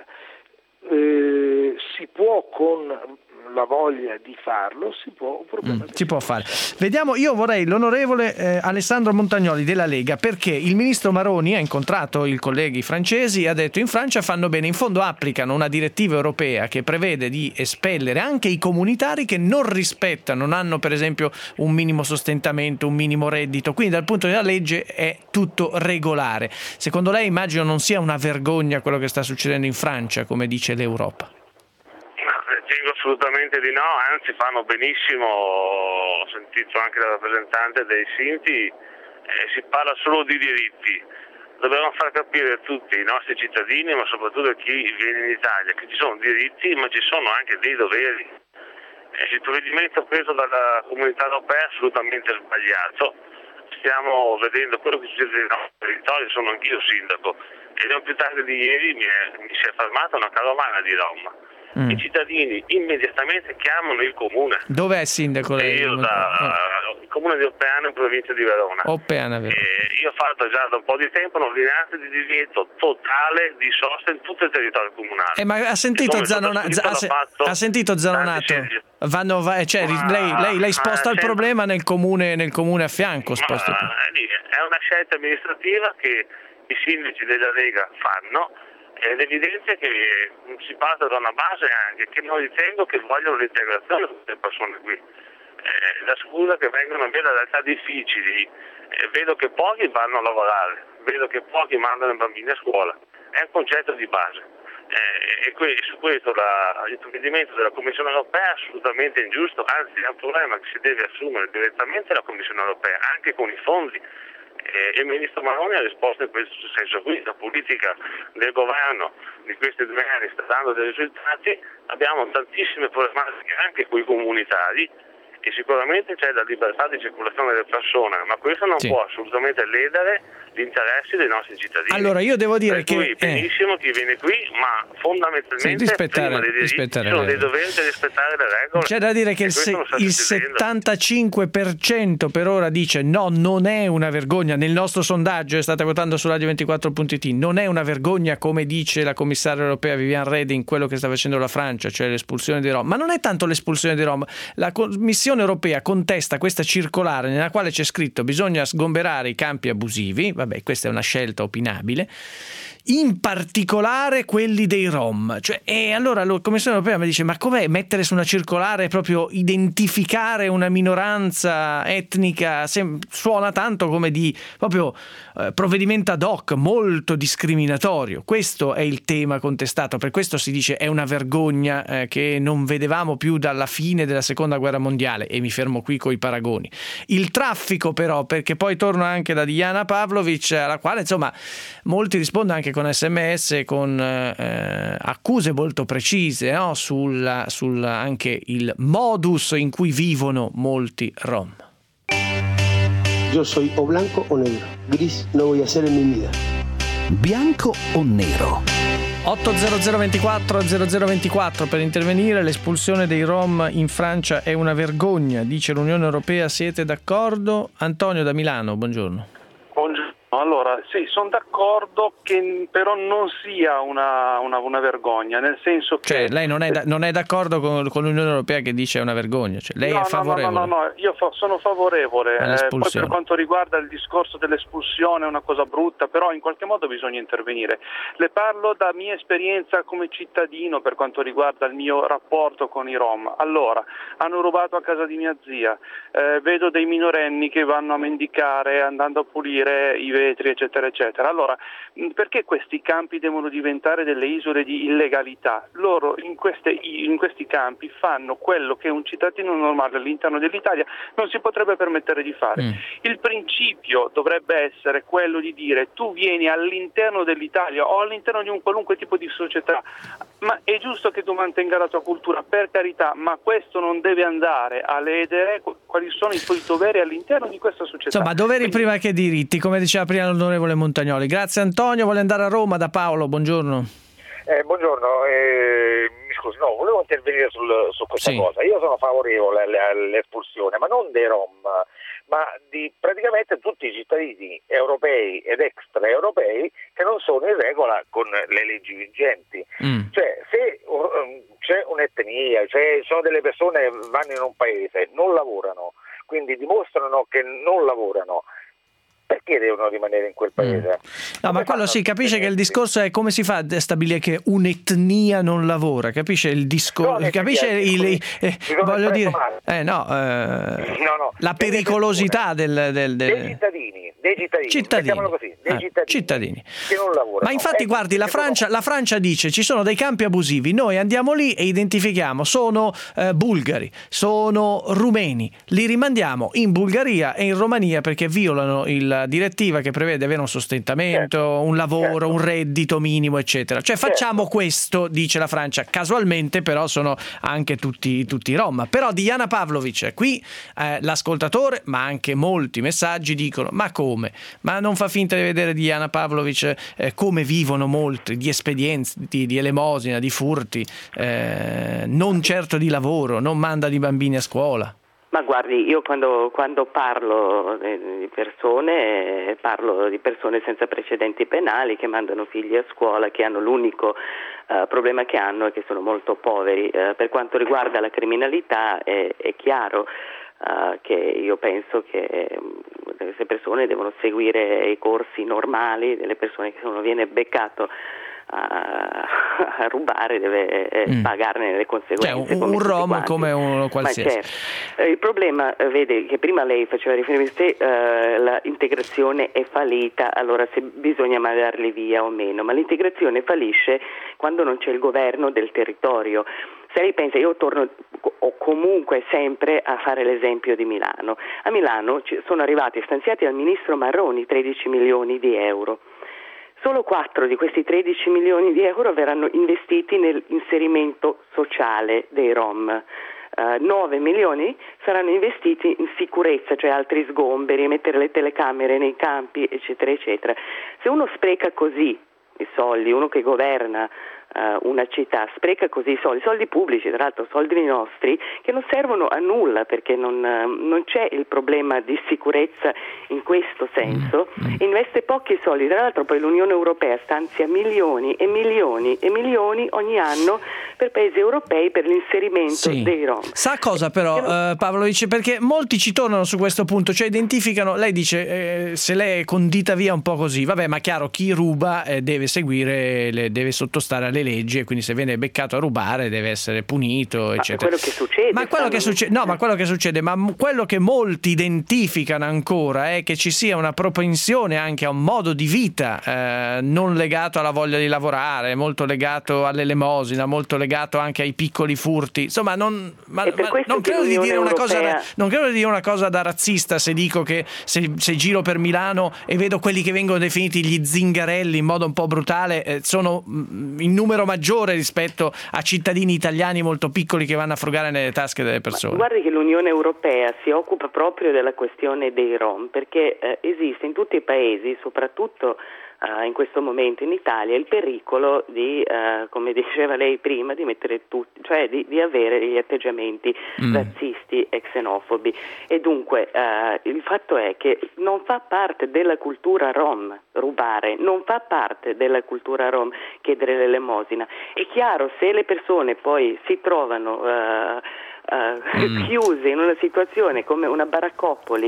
[SPEAKER 7] si può, con la voglia di farlo, si può
[SPEAKER 2] fare. Vediamo, io vorrei l'onorevole Alessandro Montagnoli della Lega, perché il ministro Maroni ha incontrato i colleghi francesi e ha detto: in Francia fanno bene, in fondo applicano una direttiva europea che prevede di espellere anche i comunitari che non rispettano, non hanno per esempio un minimo sostentamento, un minimo reddito, quindi dal punto di vista della legge è tutto regolare. Secondo lei, immagino, non sia una vergogna quello che sta succedendo in Francia, come dice l'Europa?
[SPEAKER 8] Dico assolutamente di no, anzi fanno benissimo, ho sentito anche la rappresentante dei Sinti, si parla solo di diritti, dobbiamo far capire a tutti i nostri cittadini, ma soprattutto a chi viene in Italia, che ci sono diritti ma ci sono anche dei doveri. Il provvedimento preso dalla comunità europea è assolutamente sbagliato, stiamo vedendo quello che succede nei nostri territori, sono anch'io sindaco e non più tardi di ieri mi si è fermata una carovana di Rom. I cittadini immediatamente chiamano il comune.
[SPEAKER 2] Dove è sindaco lei?
[SPEAKER 8] Io il comune di Oppeano in provincia di Verona. Io ho fatto già da un po' di tempo un'ordinanza di divieto totale di sosta in tutto il territorio comunale.
[SPEAKER 2] Ma ha sentito Zanonato? Lei sposta il problema nel comune a fianco. È
[SPEAKER 8] una scelta amministrativa che i sindaci della Lega fanno. Ed è evidente che si parte da una base anche che non ritengo che vogliono l'integrazione di queste persone qui. La scusa che vengono da realtà difficili, vedo che pochi vanno a lavorare, vedo che pochi mandano i bambini a scuola, è un concetto di base. Su questo il provvedimento della Commissione europea è assolutamente ingiusto, anzi è un problema che si deve assumere direttamente la Commissione europea, anche con i fondi. E il ministro Maroni ha risposto in questo senso qui. La politica del governo di questi 2 anni sta dando dei risultati, abbiamo tantissime problematiche anche con i comunitari e sicuramente c'è la libertà di circolazione delle persone, ma questo non può assolutamente ledere gli interessi dei nostri cittadini.
[SPEAKER 2] Allora io devo dire che
[SPEAKER 8] benissimo chi viene qui, ma fondamentalmente prima dei diritti sono dei doveri di rispettare le regole.
[SPEAKER 2] C'è da dire che il 75% per ora dice no, non è una vergogna. Nel nostro sondaggio, state votando su Radio24.it, non è una vergogna come dice la commissaria europea Viviane Reding quello che sta facendo la Francia, cioè l'espulsione dei Rom. Ma non è tanto l'espulsione dei Rom, la Commissione europea contesta questa circolare nella quale c'è scritto bisogna sgomberare i campi abusivi. Vabbè, questa è una scelta opinabile, in particolare quelli dei Rom. E allora la Commissione europea mi dice: ma com'è mettere su una circolare proprio identificare una minoranza etnica? Suona tanto come di proprio provvedimento ad hoc, molto discriminatorio. Questo è il tema contestato, per questo si dice è una vergogna che non vedevamo più dalla fine della seconda guerra mondiale, e mi fermo qui coi paragoni. Il traffico però, perché poi torno anche da Diana Pavlovic, alla quale insomma molti rispondono anche con SMS, con accuse molto precise, no? sul anche il modus in cui vivono molti Rom.
[SPEAKER 5] Yo soy o blanco o negro. Gris no voy a ser en mi vida.
[SPEAKER 1] Bianco o nero?
[SPEAKER 2] 80024 0024 per intervenire. L'espulsione dei Rom in Francia è una vergogna, dice l'Unione Europea. Siete d'accordo? Antonio da Milano, buongiorno.
[SPEAKER 9] Buongiorno. Allora, sì, sono d'accordo che però non sia una vergogna, nel senso che...
[SPEAKER 2] Cioè, lei non è d'accordo con l'Unione Europea che dice è una vergogna? Cioè, lei è favorevole?
[SPEAKER 9] No, io sono favorevole. Poi per quanto riguarda il discorso dell'espulsione è una cosa brutta, però in qualche modo bisogna intervenire. Le parlo da mia esperienza come cittadino per quanto riguarda il mio rapporto con i Rom. Allora, hanno rubato a casa di mia zia, vedo dei minorenni che vanno a mendicare andando a pulire i vetri, eccetera eccetera. Allora, perché questi campi devono diventare delle isole di illegalità? Loro in questi campi fanno quello che un cittadino normale all'interno dell'Italia non si potrebbe permettere di fare. Il principio dovrebbe essere quello di dire: tu vieni all'interno dell'Italia o all'interno di un qualunque tipo di società, ma è giusto che tu mantenga la tua cultura, per carità, ma questo non deve andare a ledere quali sono i tuoi doveri all'interno di questa società.
[SPEAKER 2] Insomma, doveri prima che diritti, come diceva prima l'onorevole Montagnoli. Grazie Antonio. Vuole andare a Roma da Paolo, buongiorno.
[SPEAKER 10] Buongiorno, mi scusi, volevo intervenire su questa cosa. Io sono favorevole all'espulsione, ma non dei Rom, ma di praticamente tutti i cittadini europei ed extraeuropei che non sono in regola con le leggi vigenti. Cioè, se c'è un'etnia, sono delle persone che vanno in un paese, non lavorano, quindi dimostrano che non lavorano, perché devono rimanere in quel paese?
[SPEAKER 2] No, ma quello si capisce che il discorso è come si fa a stabilire che un'etnia non lavora, capisce il discorso, capisce voglio dire la pericolosità dei cittadini
[SPEAKER 10] che non lavorano.
[SPEAKER 2] Ma infatti guardi, la Francia dice ci sono dei campi abusivi, noi andiamo lì e identifichiamo, sono bulgari, sono rumeni, li rimandiamo in Bulgaria e in Romania perché violano la direttiva che prevede avere un sostentamento, un lavoro, un reddito minimo, eccetera. Cioè facciamo questo, dice la Francia. Casualmente però sono anche tutti Rom. Però Diana Pavlovic, qui l'ascoltatore, ma anche molti messaggi dicono: ma come? Ma non fa finta di vedere Diana Pavlovic come vivono molti, di espedienze, di elemosina, di furti, non certo di lavoro, non manda i bambini a scuola.
[SPEAKER 6] Ma guardi, io quando parlo di persone, parlo di persone senza precedenti penali che mandano figli a scuola, che hanno l'unico problema che hanno è che sono molto poveri. Per quanto riguarda la criminalità è chiaro che io penso che queste persone devono seguire i corsi normali delle persone che se uno viene beccato a rubare deve pagarne le conseguenze,
[SPEAKER 2] un rom come uno qualsiasi.
[SPEAKER 6] Il problema, vede, che prima lei faceva riferimento a l'integrazione è fallita, allora se bisogna mandarli via o meno, ma l'integrazione fallisce quando non c'è il governo del territorio. Se lei pensa, io torno comunque sempre a fare l'esempio di Milano. A Milano sono arrivati stanziati dal ministro Marroni 13 milioni di euro. Solo 4 di questi 13 milioni di euro verranno investiti nell'inserimento sociale dei Rom. 9 milioni saranno investiti in sicurezza, cioè altri sgomberi, mettere le telecamere nei campi, eccetera, eccetera. Se uno spreca così i soldi, uno che governa una città spreca così i soldi pubblici, tra l'altro soldi nostri, che non servono a nulla, perché non c'è il problema di sicurezza in questo senso, investe pochi soldi, tra l'altro poi l'Unione Europea stanzia milioni e milioni e milioni ogni anno per paesi europei per l'inserimento dei Rom.
[SPEAKER 2] Sa cosa però, Pavlovic, perché molti ci tornano su questo punto, cioè identificano, lei dice se lei è condita via un po' così, vabbè, ma chiaro, chi ruba deve seguire, deve sottostare alle leggi, e quindi se viene beccato a rubare deve essere punito, eccetera.
[SPEAKER 6] Quello che succede,
[SPEAKER 2] ma quello che molti identificano ancora è che ci sia una propensione anche a un modo di vita non legato alla voglia di lavorare, molto legato all'elemosina, molto legato anche ai piccoli furti. Insomma, non credo di dire una cosa da razzista se dico che se giro per Milano e vedo quelli che vengono definiti gli zingarelli in modo un po' brutale, sono in numero maggiore rispetto a cittadini italiani molto piccoli che vanno a frugare nelle tasche delle persone.
[SPEAKER 6] Ma guardi che l'Unione Europea si occupa proprio della questione dei Rom, perché esiste in tutti i paesi, soprattutto in questo momento in Italia, il pericolo di, come diceva lei prima, di mettere tutti, cioè di avere degli atteggiamenti razzisti e xenofobi. E dunque il fatto è che non fa parte della cultura rom rubare, non fa parte della cultura rom chiedere l'elemosina. È chiaro, se le persone poi si trovano chiuse in una situazione come una baraccopoli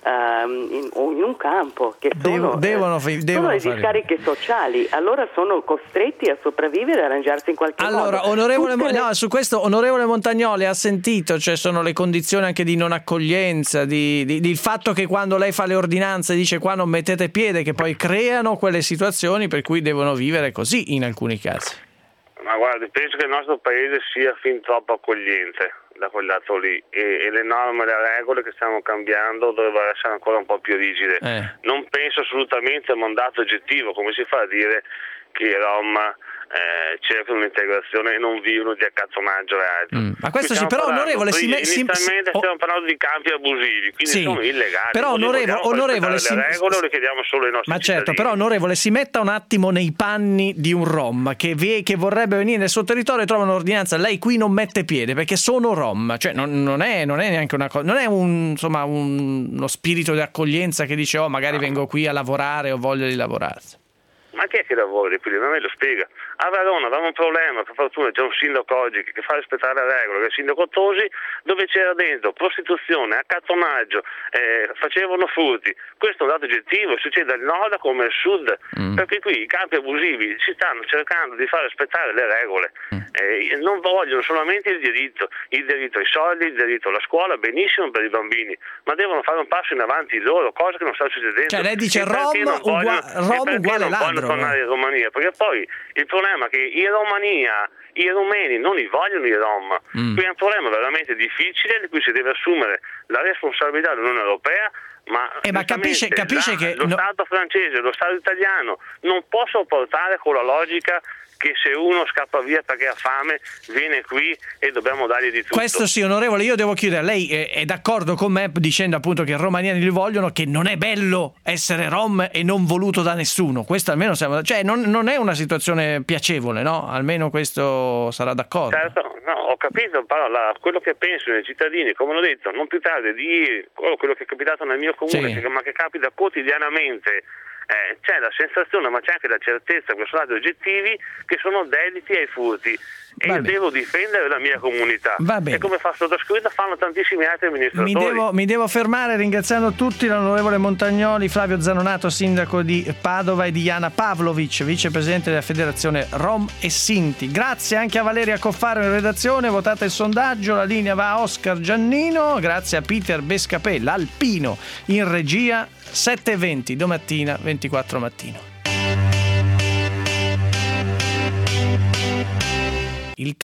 [SPEAKER 6] o in un campo che sono le discariche sociali, allora sono costretti a sopravvivere e arrangiarsi in qualche modo.
[SPEAKER 2] Su questo onorevole Montagnoli ha sentito, cioè sono le condizioni anche di non accoglienza, il fatto che quando lei fa le ordinanze dice qua non mettete piede, che poi creano quelle situazioni per cui devono vivere così in alcuni casi.
[SPEAKER 8] Ma guardi, penso che il nostro paese sia fin troppo accogliente da quel lato lì, e le norme e le regole che stiamo cambiando dovrebbero essere ancora un po' più rigide. Non penso assolutamente a un mandato oggettivo, come si fa a dire che i Rom cercano un'integrazione e non vivono di accattonaggio e altro.
[SPEAKER 2] Ma questo sì, però onorevole
[SPEAKER 8] inizialmente stiamo parlando di campi abusivi, quindi sono illegali.
[SPEAKER 2] Però onorevole
[SPEAKER 8] le regole le chiediamo solo ai nostri
[SPEAKER 2] ma certo,
[SPEAKER 8] cittadini.
[SPEAKER 2] però onorevole si metta un attimo nei panni di un Rom che vorrebbe venire nel suo territorio e trova un'ordinanza, lei qui non mette piede perché sono Rom, cioè non è neanche una cosa, non è uno spirito di accoglienza che dice magari vengo qui a lavorare, ho voglia di lavorarsi.
[SPEAKER 8] Ma chi è che lavora qui? Ma me lo spiega. A Verona avevamo un problema, per fortuna c'è un sindaco oggi che fa rispettare le regole, che è il sindaco Tosi, dove c'era dentro prostituzione, accattonaggio, facevano furti. Questo è un dato oggettivo, succede al nord come al sud, perché qui i campi abusivi si stanno cercando di far rispettare le regole. Non vogliono solamente il diritto ai soldi, il diritto alla scuola, benissimo per i bambini, ma devono fare un passo in avanti loro, cosa che non sta succedendo.
[SPEAKER 2] Cioè lei dice Rom uguale ladro.
[SPEAKER 8] Tornare in Romania, perché poi il problema è che in Romania i rumeni non li vogliono i Rom, quindi è un problema veramente difficile di cui si deve assumere la responsabilità dell'Unione Europea, ma
[SPEAKER 2] capisce che
[SPEAKER 8] lo Stato francese e lo Stato italiano non possono portare con la logica che se uno scappa via perché ha fame viene qui e dobbiamo dargli di tutto.
[SPEAKER 2] Questo sì, onorevole, io devo chiudere. Lei è d'accordo con me dicendo appunto che i romaniani li vogliono, che non è bello essere rom e non voluto da nessuno. Questo almeno non è una situazione piacevole, no? Almeno questo sarà d'accordo.
[SPEAKER 8] Certo, no, ho capito, però quello che pensano i cittadini, come l'ho detto, non più tardi di ieri, quello che è capitato nel mio comune, ma che capita quotidianamente. C'è la sensazione, ma c'è anche la certezza che sono dati oggettivi che sono dediti ai furti e io devo difendere la mia comunità. E come fa sottoscritto fanno tantissimi altri amministratori.
[SPEAKER 2] Mi devo fermare ringraziando tutti l'onorevole Montagnoli, Flavio Zanonato, sindaco di Padova, e Diana Pavlovic, vicepresidente della Federazione Rom e Sinti. Grazie anche a Valeria Coffaro in redazione, votate il sondaggio, la linea va a Oscar Giannino, grazie a Peter Bescapè, l'Alpino in regia. 7:20 domattina, 24 mattino.